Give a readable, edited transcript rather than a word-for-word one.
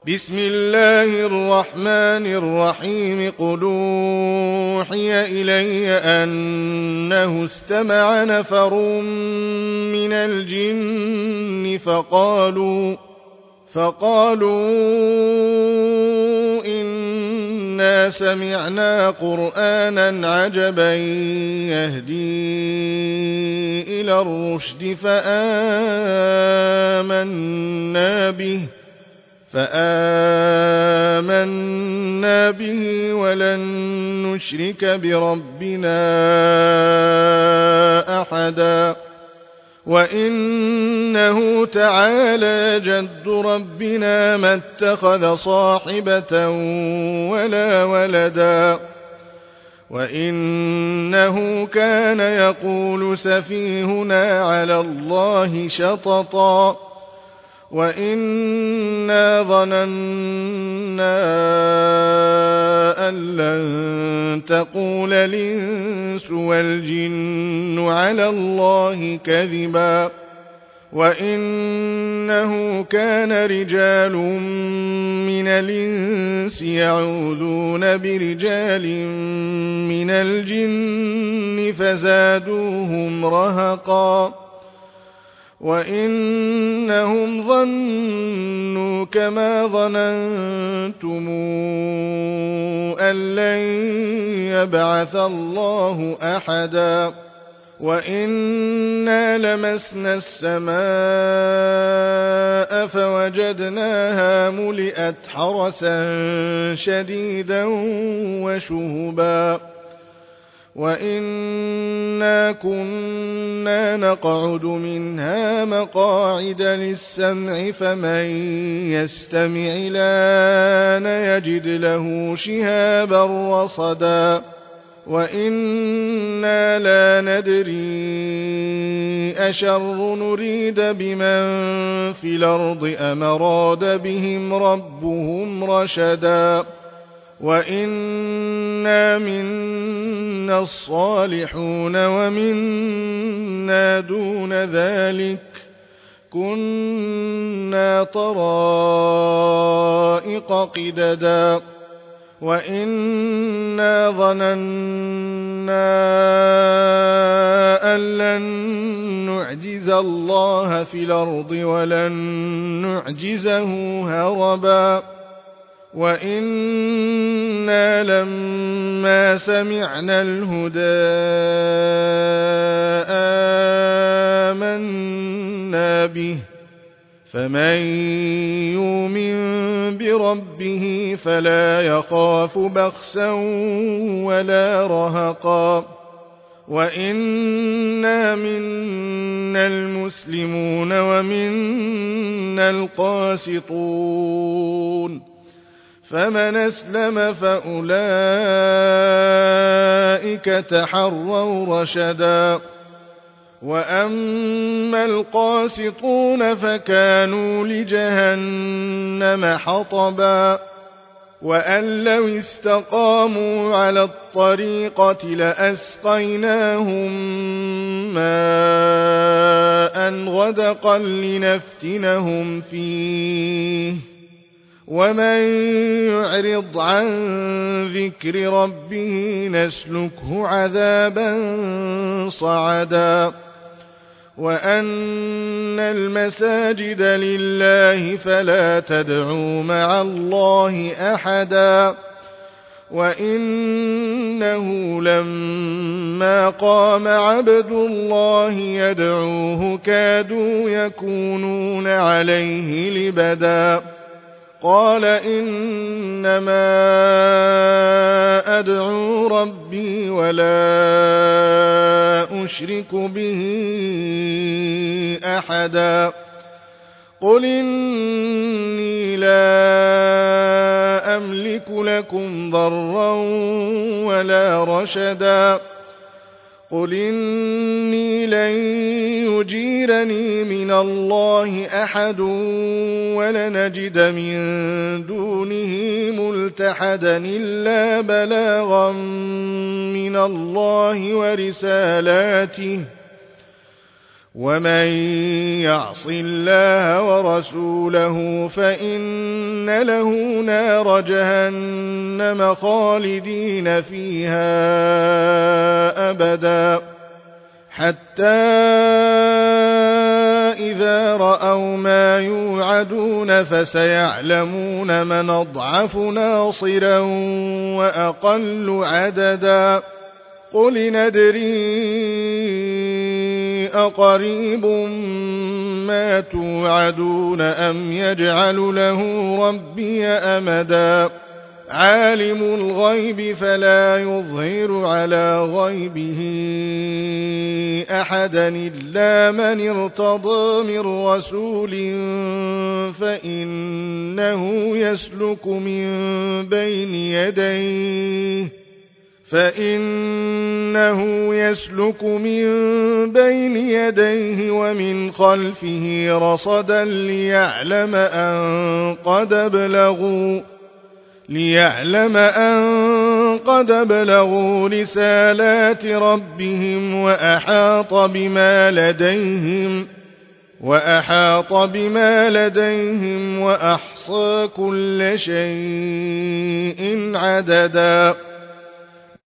بسم الله الرحمن الرحيم. قل أوحي إلي أنه استمع نفر من الجن فقالوا إنا سمعنا قرآنا عجبا يهدي إلى الرشد فآمنا به ولن نشرك بربنا أحدا وإنه تعالى جد ربنا ما اتخذ صاحبة ولا ولدا وإنه كان يقول سفيهنا على الله شططا وإنا ظننا أن لن تقول الإنس والجن على الله كذبا وإنه كان رجال من الإنس يعوذون برجال من الجن فزادوهم رهقا وإنهم ظنوا كما ظننتم أن لن يبعث الله أحدا وإنا لمسنا السماء فوجدناها ملئت حرسا شديدا وشهبا وإنا كنا نقعد منها مقاعد للسمع فمن يستمع الآن يجد له شهابا رصدا وإنا لا ندري أشر نريد بمن في الأرض أم أراد بهم ربهم رشدا وإنا منا الصالحون ومنا دون ذلك كنا طرائق قددا وإنا ظننا أن لن نعجز الله في الأرض ولن نعجزه هربا وإنا لما سمعنا الهدى آمنا به فمن يؤمن بربه فلا يخاف بخسا ولا رهقا وإنا منا المسلمون ومنا القاسطون فمن أسلم فأولئك تحروا رشدا وأما القاسطون فكانوا لجهنم حطبا وأن لو استقاموا على الطريقة لأسقيناهم ماء غدقا لنفتنهم فيه ومن يعرض عن ذكر ربه نسلكه عذابا صعدا وأن المساجد لله فلا تدعوا مع الله أحدا وإنه لما قام عبد الله يدعوه كادوا يكونون عليه لبدا قال إنما أدعو ربي ولا أشرك به أحدا قل إني لا أملك لكم ضرا ولا رشدا قل إني لن يجيرني من الله أحد ولنجد من دونه ملتحدا إلا بلاغا من الله ورسالاته ومن يعص الله ورسوله فإن له نار جهنم خالدين فيها أبدا حتى إذا رأوا ما يوعدون فسيعلمون من أضعف ناصرا وأقل عددا قل ندري أقريب ما توعدون أم يجعل له ربي أمدا عالم الغيب فلا يظهر على غيبه أحدا إلا من ارتضى من رسول فإنه يسلك من بين يديه ومن خلفه رصدا ليعلم أن قد بلغوا رسالات ربهم وأحاط بما لديهم وأحصى كل شيء عددا